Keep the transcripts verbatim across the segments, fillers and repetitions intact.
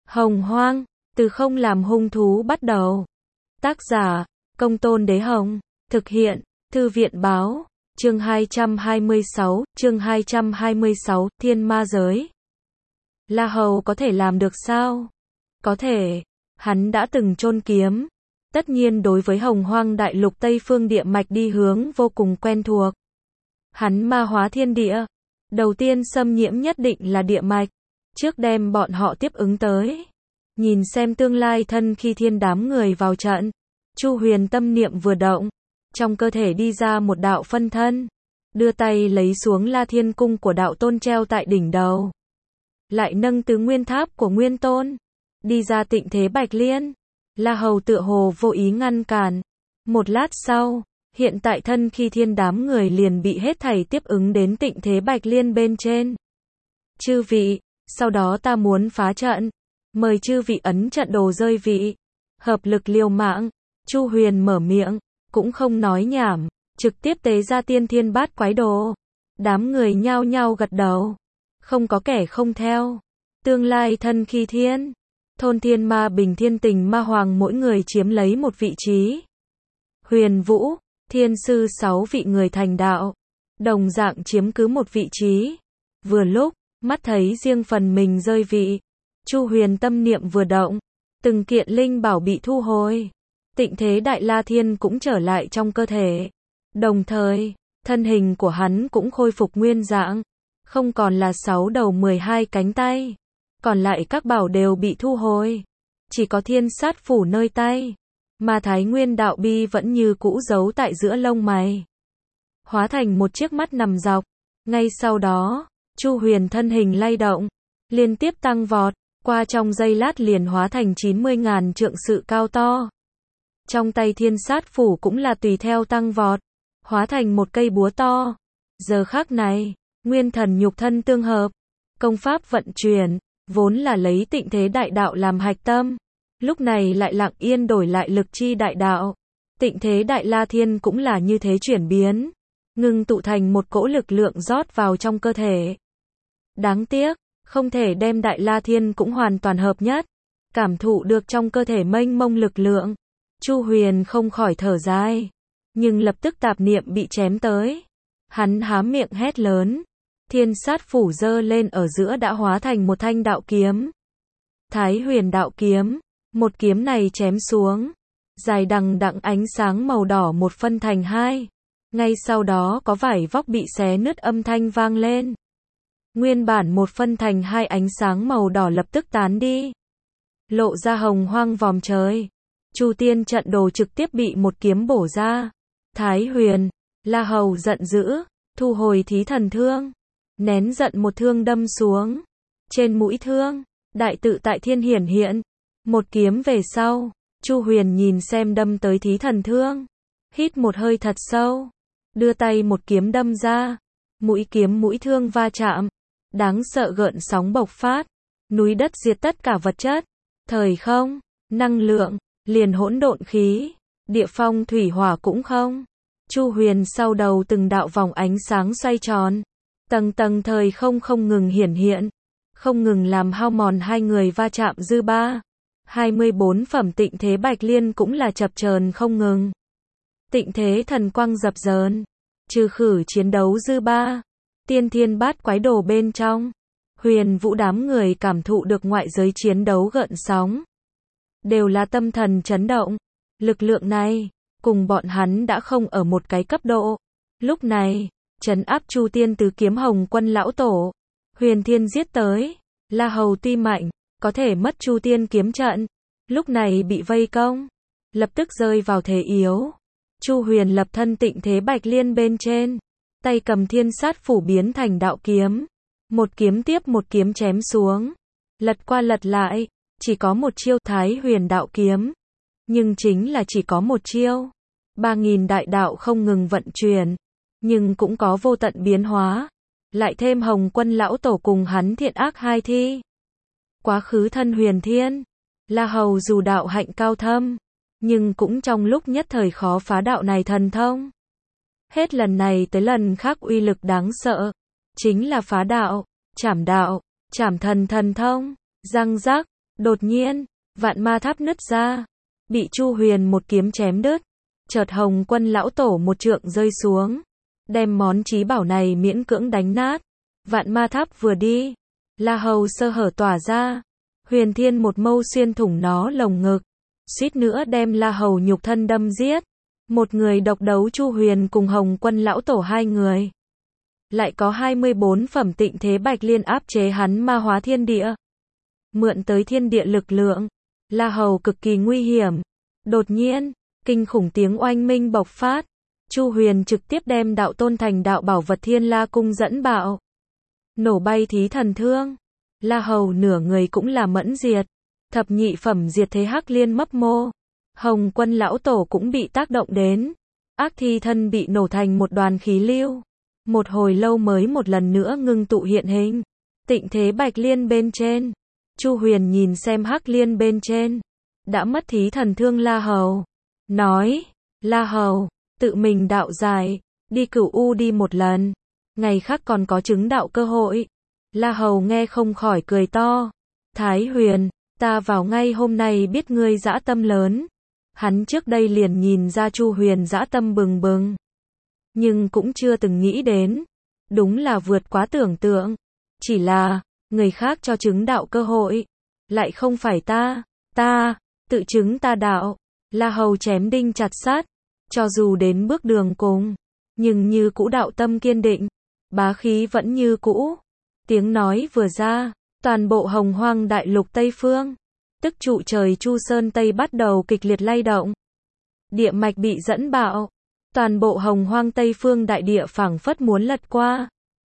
Hồng Hoang, từ không làm hung thú bắt đầu. Tác giả, Công Tôn Đế Hồng. Thực hiện, Thư viện Báo. Chương hai trăm hai mươi sáu, chương hai trăm hai mươi sáu, Thiên Ma Giới. La Hầu có thể làm được sao? Có thể, hắn đã từng chôn kiếm. Tất nhiên đối với Hồng Hoang đại lục Tây Phương địa mạch đi hướng vô cùng quen thuộc. Hắn ma hóa thiên địa. Đầu tiên xâm nhiễm nhất định là địa mạch. Trước đem bọn họ tiếp ứng tới. Nhìn xem tương lai thân khi thiên đám người vào trận. Chu Huyền tâm niệm vừa động. Trong cơ thể đi ra một đạo phân thân. Đưa tay lấy xuống La Thiên Cung của đạo tôn treo tại đỉnh đầu. Lại nâng tứ nguyên tháp của Nguyên Tôn. Đi ra tịnh thế Bạch Liên. La Hầu tựa hồ vô ý ngăn cản. Một lát sau, hiện tại thân khi thiên đám người liền bị hết thảy tiếp ứng đến tịnh thế Bạch Liên bên trên. Chư vị, sau đó ta muốn phá trận. Mời chư vị ấn trận đồ rơi vị. Hợp lực liều mạng. Chu Huyền mở miệng, cũng không nói nhảm, trực tiếp tế ra tiên thiên bát quái đồ. Đám người nhao nhao gật đầu. Không có kẻ không theo. Tương lai thân khi thiên. Thôn Thiên Ma Bình Thiên Tình Ma Hoàng mỗi người chiếm lấy một vị trí. Huyền Vũ, Thiên Sư sáu vị người thành đạo. Đồng dạng chiếm cứ một vị trí. Vừa lúc, mắt thấy riêng phần mình rơi vị. Chu Huyền tâm niệm vừa động. Từng kiện linh bảo bị thu hồi. Tịnh thế Đại La Thiên cũng trở lại trong cơ thể. Đồng thời, thân hình của hắn cũng khôi phục nguyên dạng. Không còn là sáu đầu mười hai cánh tay. Còn lại các bảo đều bị thu hồi. Chỉ có thiên sát phủ nơi tay. Mà Thái Nguyên đạo bi vẫn như cũ giấu tại giữa lông mày. Hóa thành một chiếc mắt nằm dọc. Ngay sau đó, Chu Huyền thân hình lay động. Liên tiếp tăng vọt. Qua trong giây lát liền hóa thành chín mươi ngàn trượng sự cao to. Trong tay thiên sát phủ cũng là tùy theo tăng vọt. Hóa thành một cây búa to. Giờ khắc này, nguyên thần nhục thân tương hợp. Công pháp vận chuyển. Vốn là lấy tịnh thế đại đạo làm hạch tâm. Lúc này lại lặng yên đổi lại lực chi đại đạo. Tịnh thế Đại La Thiên cũng là như thế chuyển biến. Ngưng tụ thành một cỗ lực lượng rót vào trong cơ thể. Đáng tiếc, không thể đem Đại La Thiên cũng hoàn toàn hợp nhất. Cảm thụ được trong cơ thể mênh mông lực lượng. Chu Huyền không khỏi thở dài. Nhưng lập tức tạp niệm bị chém tới. Hắn há miệng hét lớn. Thiên sát phủ giơ lên ở giữa đã hóa thành một thanh đạo kiếm. Thái Huyền đạo kiếm. Một kiếm này chém xuống. Dài đằng đẵng ánh sáng màu đỏ một phân thành hai. Ngay sau đó có vải vóc bị xé nứt âm thanh vang lên. Nguyên bản một phân thành hai ánh sáng màu đỏ lập tức tán đi. Lộ ra hồng hoang vòm trời. Chu tiên trận đồ trực tiếp bị một kiếm bổ ra. Thái Huyền, La Hầu giận dữ, thu hồi thí thần thương. Nén giận một thương đâm xuống. Trên mũi thương, đại tự tại thiên hiển hiện. Một kiếm về sau, Chu Huyền nhìn xem đâm tới thí thần thương. Hít một hơi thật sâu. Đưa tay một kiếm đâm ra. Mũi kiếm mũi thương va chạm. Đáng sợ gợn sóng bộc phát. Núi đất diệt tất cả vật chất. Thời không, năng lượng, liền hỗn độn khí. Địa phong thủy hỏa cũng không. Chu Huyền sau đầu từng đạo vòng ánh sáng xoay tròn. Tầng tầng thời không không ngừng hiển hiện. Không ngừng làm hao mòn hai người va chạm dư ba. hai mươi bốn phẩm tịnh thế Bạch Liên cũng là chập chờn không ngừng. Tịnh thế thần quang dập dờn. Trừ khử chiến đấu dư ba. Tiên thiên bát quái đồ bên trong. Huyền Vũ đám người cảm thụ được ngoại giới chiến đấu gợn sóng. Đều là tâm thần chấn động. Lực lượng này, cùng bọn hắn đã không ở một cái cấp độ. Lúc này, trấn áp Chu Tiên tứ kiếm Hồng Quân lão tổ. Huyền Thiên giết tới. La Hầu tuy mạnh, có thể mất Chu Tiên kiếm trận. Lúc này bị vây công. Lập tức rơi vào thế yếu. Chu Huyền lập thân tịnh thế Bạch Liên bên trên. Tay cầm thiên sát phủ biến thành đạo kiếm. Một kiếm tiếp một kiếm chém xuống. Lật qua lật lại. Chỉ có một chiêu Thái Huyền đạo kiếm. Nhưng chính là chỉ có một chiêu. Ba nghìn đại đạo không ngừng vận chuyển. Nhưng cũng có vô tận biến hóa. Lại thêm Hồng Quân lão tổ cùng hắn thiện ác hai thi. Quá khứ thân huyền thiên. La Hầu dù đạo hạnh cao thâm. Nhưng cũng trong lúc nhất thời khó phá đạo này thần thông. Hết lần này tới lần khác uy lực đáng sợ. Chính là phá đạo, trảm đạo, trảm thần thần thông. Răng rắc, Đột nhiên, vạn ma tháp nứt ra, bị Chu Huyền một kiếm chém đứt. Chợt Hồng Quân lão tổ một trượng rơi xuống, đem món chí bảo này miễn cưỡng đánh nát. Vạn ma tháp vừa đi, La Hầu sơ hở tỏa ra, Huyền Thiên một mâu xuyên thủng nó lồng ngực, suýt nữa đem La Hầu nhục thân đâm giết. Một người độc đấu Chu Huyền cùng Hồng Quân lão tổ hai người. Lại có hai mươi bốn phẩm tịnh thế bạch liên áp chế hắn ma hóa thiên địa. Mượn tới thiên địa lực lượng, La Hầu cực kỳ nguy hiểm. Đột nhiên, kinh khủng tiếng oanh minh bộc phát. Chu Huyền trực tiếp đem đạo tôn thành đạo bảo vật Thiên La cung dẫn bạo. Nổ bay thí thần thương. La Hầu nửa người cũng là mẫn diệt. Thập nhị phẩm diệt thế hắc liên mấp mô. Hồng Quân lão tổ cũng bị tác động đến. Ác thi thân bị nổ thành một đoàn khí lưu. Một hồi lâu mới một lần nữa ngưng tụ hiện hình. Tịnh thế bạch liên bên trên. Chu Huyền nhìn xem hắc liên bên trên. Đã mất thí thần thương La Hầu. Nói, La Hầu, tự mình đạo giải, đi Cửu U đi một lần. Ngày khác còn có chứng đạo cơ hội. La Hầu nghe không khỏi cười to. Thái Huyền, ta vào ngay hôm nay biết ngươi dã tâm lớn. Hắn trước đây liền nhìn ra Chu Huyền dã tâm bừng bừng. Nhưng cũng chưa từng nghĩ đến. Đúng là vượt quá tưởng tượng. Chỉ là, người khác cho chứng đạo cơ hội. Lại không phải ta. Ta, tự chứng ta đạo. La Hầu chém đinh chặt sắt. Cho dù đến bước đường cùng. Nhưng như cũ đạo tâm kiên định. Bá khí vẫn như cũ. Tiếng nói vừa ra. Toàn bộ hồng hoang đại lục Tây Phương. Tức trụ trời Chu Sơn Tây bắt đầu kịch liệt lay động. Địa mạch bị dẫn bạo. Toàn bộ hồng hoang Tây Phương đại địa phảng phất muốn lật qua.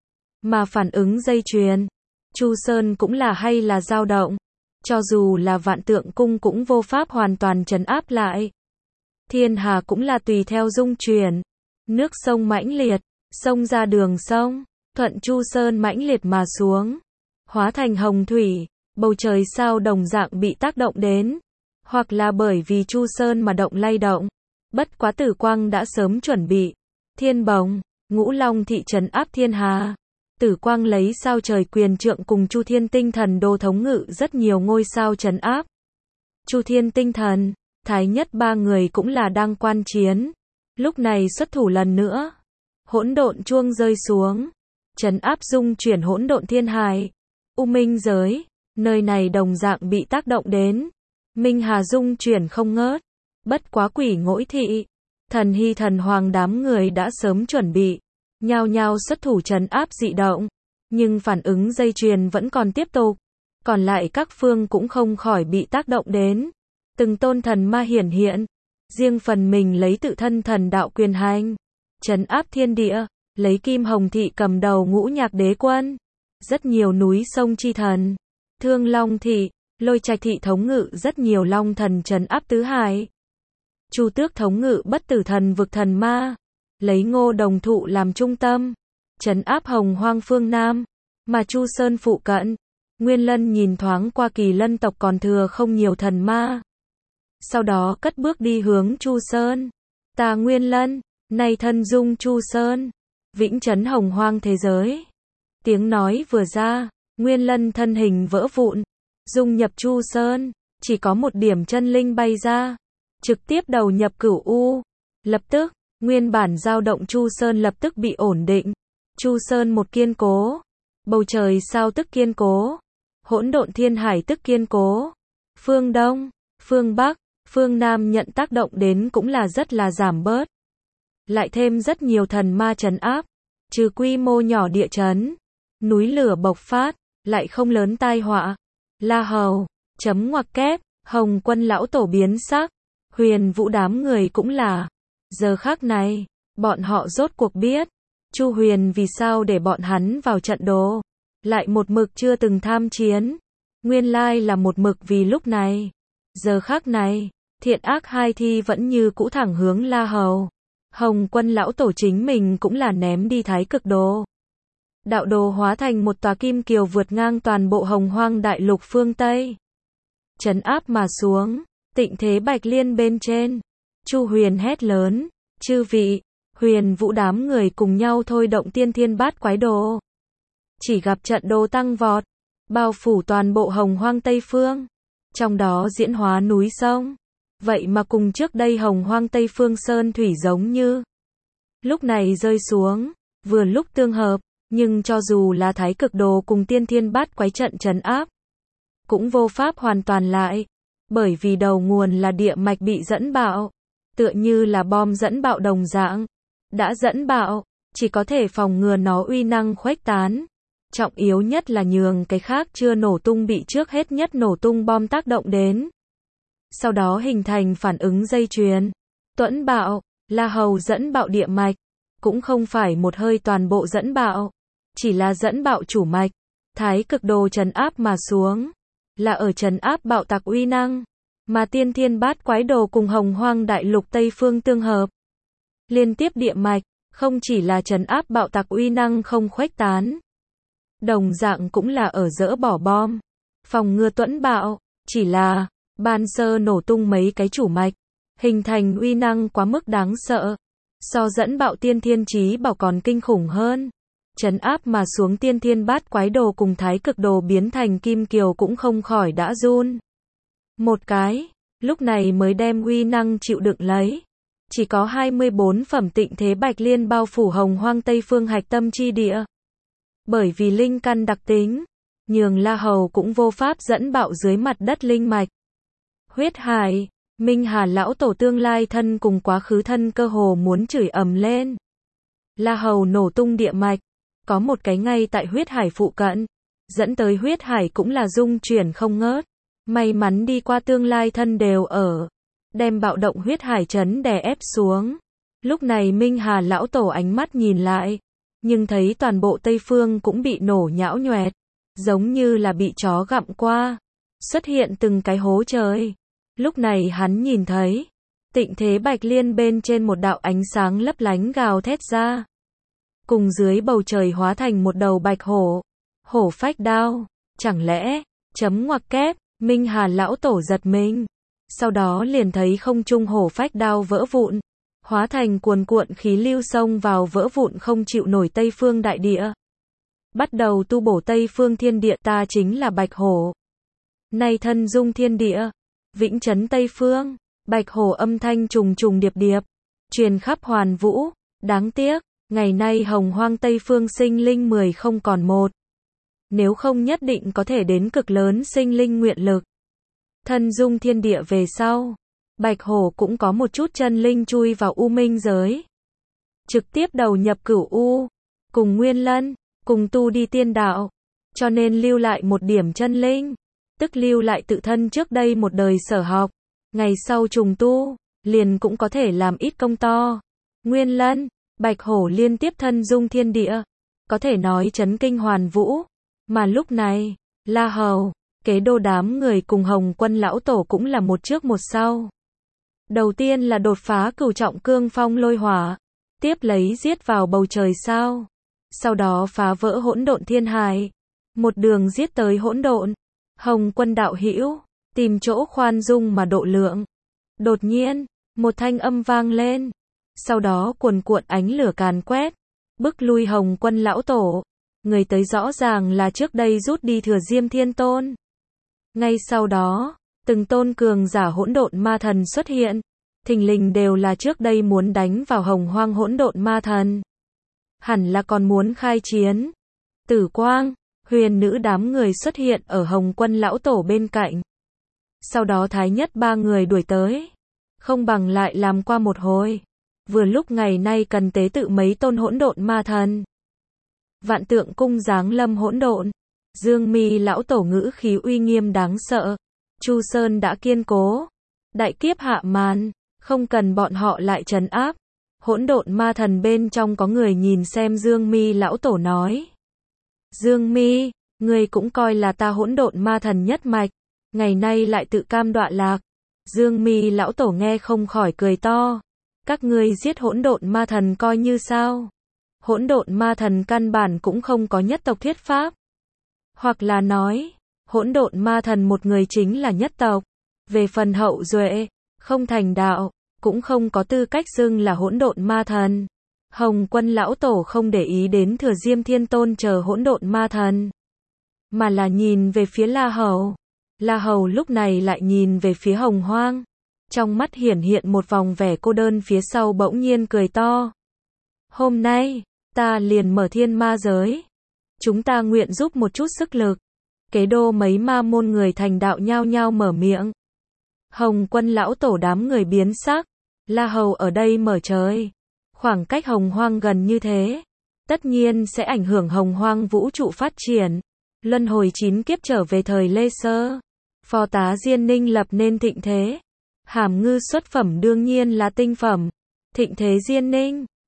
Mà phản ứng dây chuyền. Chu Sơn cũng là hay là dao động. Cho dù là Vạn Tượng Cung cũng vô pháp hoàn toàn trấn áp lại. Thiên hà cũng là tùy theo dung chuyển. Nước sông mãnh liệt. Sông ra đường sông. Thuận Chu Sơn mãnh liệt mà xuống. Hóa thành hồng thủy. Bầu trời sao đồng dạng bị tác động đến. Hoặc là bởi vì Chu Sơn mà động lay động. Bất quá Tử Quang đã sớm chuẩn bị. Thiên bồng, Ngũ Long thị trấn áp thiên hà. Tử Quang lấy sao trời quyền trượng cùng Chu Thiên tinh thần đô thống ngự rất nhiều ngôi sao trấn áp. Chu Thiên tinh thần, Thái Nhất ba người cũng là đang quan chiến. Lúc này xuất thủ lần nữa. Hỗn độn chuông rơi xuống. Trấn áp dung chuyển hỗn độn thiên hải. U Minh giới, nơi này đồng dạng bị tác động đến. Minh hà dung chuyển không ngớt. Bất quá Quỷ Ngỗi thị, Thần Hy thần hoàng đám người đã sớm chuẩn bị. Nhao nhao xuất thủ trấn áp dị động. Nhưng phản ứng dây chuyền vẫn còn tiếp tục. Còn lại các phương cũng không khỏi bị tác động đến. Từng tôn thần ma hiển hiện. Riêng phần mình lấy tự thân thần đạo quyền hành. Trấn áp thiên địa. Lấy Kim Hồng thị cầm đầu Ngũ Nhạc đế quân. Rất nhiều núi sông chi thần. Thương Long thị, Lôi Trạch thị thống ngự rất nhiều long thần trấn áp tứ hải. Chu Tước thống ngự bất tử thần vực thần ma. Lấy Ngô Đồng thụ làm trung tâm. Trấn áp hồng hoang phương Nam. Mà Chu Sơn phụ cận. Nguyên Lân nhìn thoáng qua Kỳ Lân tộc còn thừa không nhiều thần ma. Sau đó cất bước đi hướng Chu Sơn. Ta Nguyên Lân, nay thân dung Chu Sơn. Vĩnh trấn hồng hoang thế giới. Tiếng nói vừa ra. Nguyên Lân thân hình vỡ vụn. Dung nhập Chu Sơn. Chỉ có một điểm chân linh bay ra. Trực tiếp đầu nhập Cửu U. Lập tức, nguyên bản dao động Chu Sơn lập tức bị ổn định. Chu Sơn một kiên cố. Bầu trời sao tức kiên cố. Hỗn độn thiên hải tức kiên cố. Phương Đông, phương Bắc, phương Nam nhận tác động đến cũng là rất là giảm bớt. Lại thêm rất nhiều thần ma trấn áp. Trừ quy mô nhỏ địa chấn. Núi lửa bộc phát. Lại không lớn tai họa. La Hầu, chấm ngoặc kép, Hồng Quân lão tổ biến sắc. Huyền Vũ đám người cũng là. Giờ khắc này, bọn họ rốt cuộc biết. Chu Huyền vì sao để bọn hắn vào trận đồ. Lại một mực chưa từng tham chiến. Nguyên lai là một mực vì lúc này. Giờ khắc này, thiện ác hai thi vẫn như cũ thẳng hướng La Hầu. Hồng Quân lão tổ chính mình cũng là ném đi thái cực đồ. Đạo đồ hóa thành một tòa kim kiều vượt ngang toàn bộ hồng hoang đại lục phương Tây. Trấn áp mà xuống. Tịnh thế bạch liên bên trên. Chu Huyền hét lớn. Chư vị, Huyền Vũ đám người cùng nhau thôi động tiên thiên bát quái đồ. Chỉ gặp trận đồ tăng vọt. Bao phủ toàn bộ hồng hoang Tây Phương. trong đó diễn hóa núi sông. Vậy mà cùng trước đây Hồng Hoang Tây Phương Sơn Thủy giống như lúc này rơi xuống, vừa lúc tương hợp, nhưng cho dù là Thái Cực Đồ cùng Tiên Thiên Bát Quái trận trấn áp, cũng vô pháp hoàn toàn lại, bởi vì đầu nguồn là địa mạch bị dẫn bạo, tựa như là bom dẫn bạo đồng dạng, đã dẫn bạo, chỉ có thể phòng ngừa nó uy năng khuếch tán. Trọng yếu nhất là nhường cái khác chưa nổ tung bị trước hết nhất nổ tung bom tác động đến. Sau đó hình thành phản ứng dây chuyền. Tuẫn bạo, La Hầu dẫn bạo địa mạch, cũng không phải một hơi toàn bộ dẫn bạo, chỉ là dẫn bạo chủ mạch. Thái Cực Đồ trấn áp mà xuống, là ở trấn áp bạo tạc uy năng, mà Tiên Thiên Bát Quái Đồ cùng Hồng Hoang Đại Lục Tây Phương tương hợp. Liên tiếp địa mạch, không chỉ là trấn áp bạo tạc uy năng không khuếch tán, đồng dạng cũng là ở dỡ bỏ bom, phòng ngừa tuẫn bạo, chỉ là ban sơ nổ tung mấy cái chủ mạch, hình thành uy năng quá mức đáng sợ, so dẫn bạo Tiên Thiên Chí Bảo còn kinh khủng hơn. Trấn áp mà xuống Tiên Thiên Bát Quái Đồ cùng Thái Cực Đồ biến thành kim kiều cũng không khỏi đã run một cái, lúc này mới đem uy năng chịu đựng lấy. Chỉ có hai mươi bốn phẩm tịnh thế bạch liên bao phủ Hồng Hoang Tây Phương hạch tâm chi địa. Bởi vì linh căn đặc tính, nhường La Hầu cũng vô pháp dẫn bạo dưới mặt đất linh mạch. Huyết hải, Minh Hà lão tổ tương lai thân cùng quá khứ thân cơ hồ muốn chửi ầm lên. La Hầu nổ tung địa mạch, có một cái ngay tại huyết hải phụ cận, dẫn tới huyết hải cũng là rung chuyển không ngớt. May mắn đi qua tương lai thân đều ở, đem bạo động huyết hải chấn đè ép xuống. Lúc này Minh Hà lão tổ ánh mắt nhìn lại, nhưng thấy toàn bộ Tây Phương cũng bị nổ nhão nhoẹt, giống như là bị chó gặm qua, xuất hiện từng cái hố trời. Lúc này hắn nhìn thấy, tịnh thế bạch liên bên trên một đạo ánh sáng lấp lánh gào thét ra, cùng dưới bầu trời hóa thành một đầu bạch hổ, hổ phách đao, chẳng lẽ, chấm ngoặc kép, Minh Hà lão tổ giật mình, sau đó liền thấy không trung hổ phách đao vỡ vụn, hóa thành cuồn cuộn khí lưu xông vào vỡ vụn không chịu nổi Tây Phương đại địa. Bắt đầu tu bổ Tây Phương thiên địa, ta chính là bạch hổ. Nay thân dung thiên địa, vĩnh trấn Tây Phương, bạch hổ âm thanh trùng trùng điệp điệp, truyền khắp hoàn vũ, đáng tiếc, ngày nay Hồng Hoang Tây Phương sinh linh mười không còn một. Nếu không nhất định có thể đến cực lớn sinh linh nguyện lực. Thân dung thiên địa về sau, bạch hổ cũng có một chút chân linh chui vào u minh giới. Trực tiếp đầu nhập cửu u, cùng Nguyên Lân, cùng tu đi tiên đạo, cho nên lưu lại một điểm chân linh, tức lưu lại tự thân trước đây một đời sở học, ngày sau trùng tu, liền cũng có thể làm ít công to. Nguyên Lân, bạch hổ liên tiếp thân dung thiên địa, có thể nói chấn kinh hoàn vũ. Mà lúc này, La Hầu, kế đô đám người cùng Hồng Quân lão tổ cũng là một trước một sau. Đầu tiên là đột phá cửu trọng cương phong lôi hỏa, tiếp lấy giết vào bầu trời sao. Sau đó phá vỡ hỗn độn thiên hải, một đường giết tới hỗn độn. Hồng Quân đạo hữu, tìm chỗ khoan dung mà độ lượng. Đột nhiên, một thanh âm vang lên, sau đó cuồn cuộn ánh lửa càn quét, bức lui Hồng Quân lão tổ. Người tới rõ ràng là trước đây rút đi Thừa Diêm Thiên Tôn. Ngay sau đó, từng tôn cường giả hỗn độn ma thần xuất hiện, thình lình đều là trước đây muốn đánh vào Hồng Hoang hỗn độn ma thần. Hẳn là còn muốn khai chiến. Tử Quang, Huyền Nữ đám người xuất hiện ở Hồng Quân lão tổ bên cạnh. Sau đó Thái Nhất ba người đuổi tới, không bằng lại làm qua một hồi. Vừa lúc ngày nay cần tế tự mấy tôn hỗn độn ma thần. Vạn Tượng cung giáng lâm hỗn độn, Dương Mi lão tổ ngữ khí uy nghiêm đáng sợ. Chu Sơn đã kiên cố, đại kiếp hạ màn, không cần bọn họ lại trấn áp. Hỗn độn ma thần bên trong có người nhìn xem Dương Mi lão tổ nói: Dương Mi, ngươi cũng coi là ta hỗn độn ma thần nhất mạch, ngày nay lại tự cam đọa lạc. Dương Mi lão tổ nghe không khỏi cười to: các ngươi giết hỗn độn ma thần coi như sao? Hỗn độn ma thần căn bản cũng không có nhất tộc thuyết pháp. Hoặc là nói, hỗn độn ma thần một người chính là nhất tộc. Về phần hậu duệ, không thành đạo, cũng không có tư cách xưng là hỗn độn ma thần. Hồng Quân lão tổ không để ý đến Thừa Diêm Thiên Tôn chờ hỗn độn ma thần, mà là nhìn về phía La Hầu. La Hầu lúc này lại nhìn về phía Hồng Hoang. Trong mắt hiển hiện một vòng vẻ cô đơn, phía sau bỗng nhiên cười to. Hôm nay, ta liền mở thiên ma giới. Chúng ta nguyện giúp một chút sức lực. Kế đô mấy ma môn người thành đạo nhao nhao mở miệng. Hồng Quân lão tổ đám người biến sắc. La Hầu ở đây mở trời. Khoảng cách Hồng Hoang gần như thế, tất nhiên sẽ ảnh hưởng Hồng Hoang vũ trụ phát triển. Luân hồi chín kiếp trở về thời Lê Sơ. Phò tá Diên Ninh lập nên thịnh thế. Hàm Ngư xuất phẩm đương nhiên là tinh phẩm. Thịnh thế Diên Ninh.